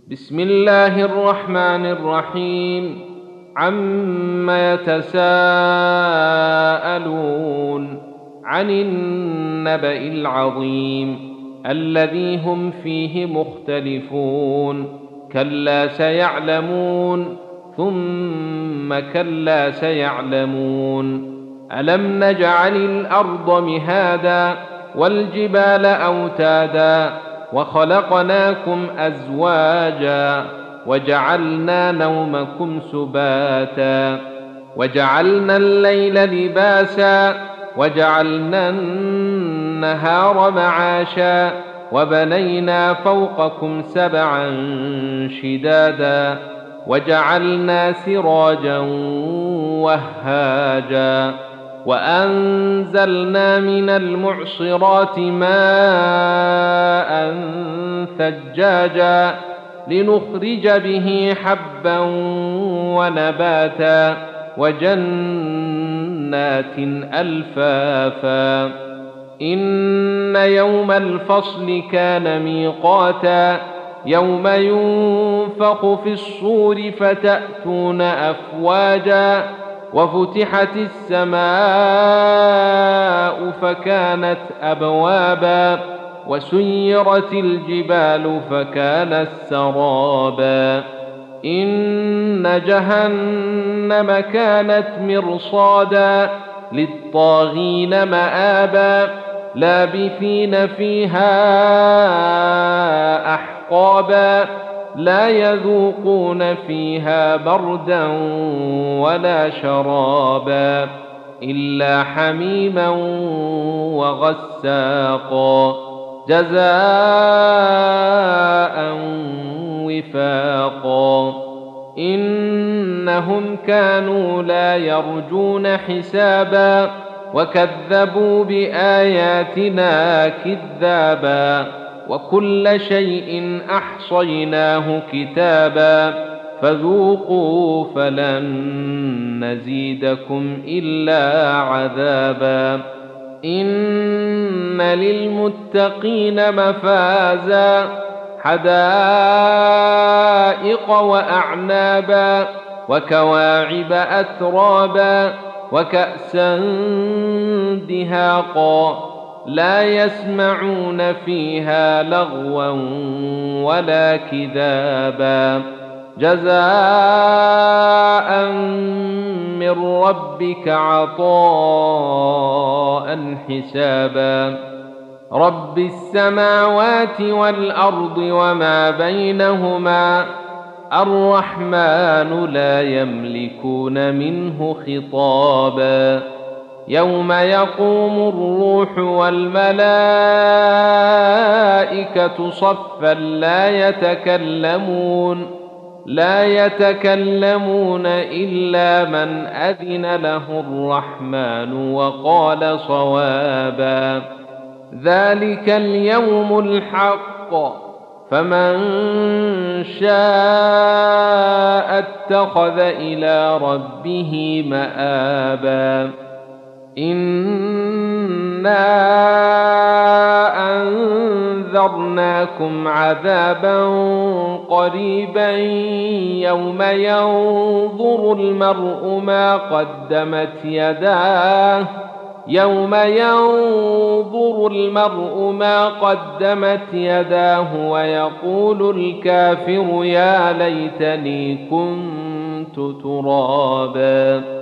بسم الله الرحمن الرحيم. عم يتساءلون عن النبأ العظيم الذي هم فيه مختلفون. كلا سيعلمون ثم كلا سيعلمون. ألم نجعل الأرض مهادا والجبال أوتادا وخلقناكم أزواجا وجعلنا نومكم سباتا وجعلنا الليل لباسا وجعلنا النهار معاشا وبنينا فوقكم سبعا شدادا وجعلنا سراجا وهاجا وأنزلنا من المعصرات ماء ثجاجا لنخرج به حبا ونباتا وجنات ألفافا. إن يوم الفصل كان ميقاتا يوم ينفخ في الصور فتأتون أفواجا وفتحت السماء فكانت أبوابا وسيرت الجبال فكانت سرابا. إن جهنم كانت مرصادا للطاغين مآبا لابثين فيها أحقابا لا يذوقون فيها بردا ولا شرابا إلا حميما وغساقا جزاء وفاقا. إنهم كانوا لا يرجون حسابا وكذبوا بآياتنا كذابا وكل شيء أحصيناه كتابا فذوقوا فلن نزيدكم إلا عذابا. إن للمتقين مفازا حدائق وأعنابا وكواعب أترابا وكأسا دهاقا لا يسمعون فيها لغوا ولا كذابا جزاء من ربك عطاء حسابا. رب السماوات والأرض وما بينهما الرحمن لا يملكون منه خطابا. يوم يقوم الروح والملائكة صفا لا يتكلمون إلا من أذن له الرحمن وقال صوابا. ذلك اليوم الحق فمن شاء اتخذ إلى ربه مآبا. إنا أنذرناكم عذابا قريبا يوم ينظر المرء ما قدمت يداه ويقول الكافر يا ليتني كنت ترابا.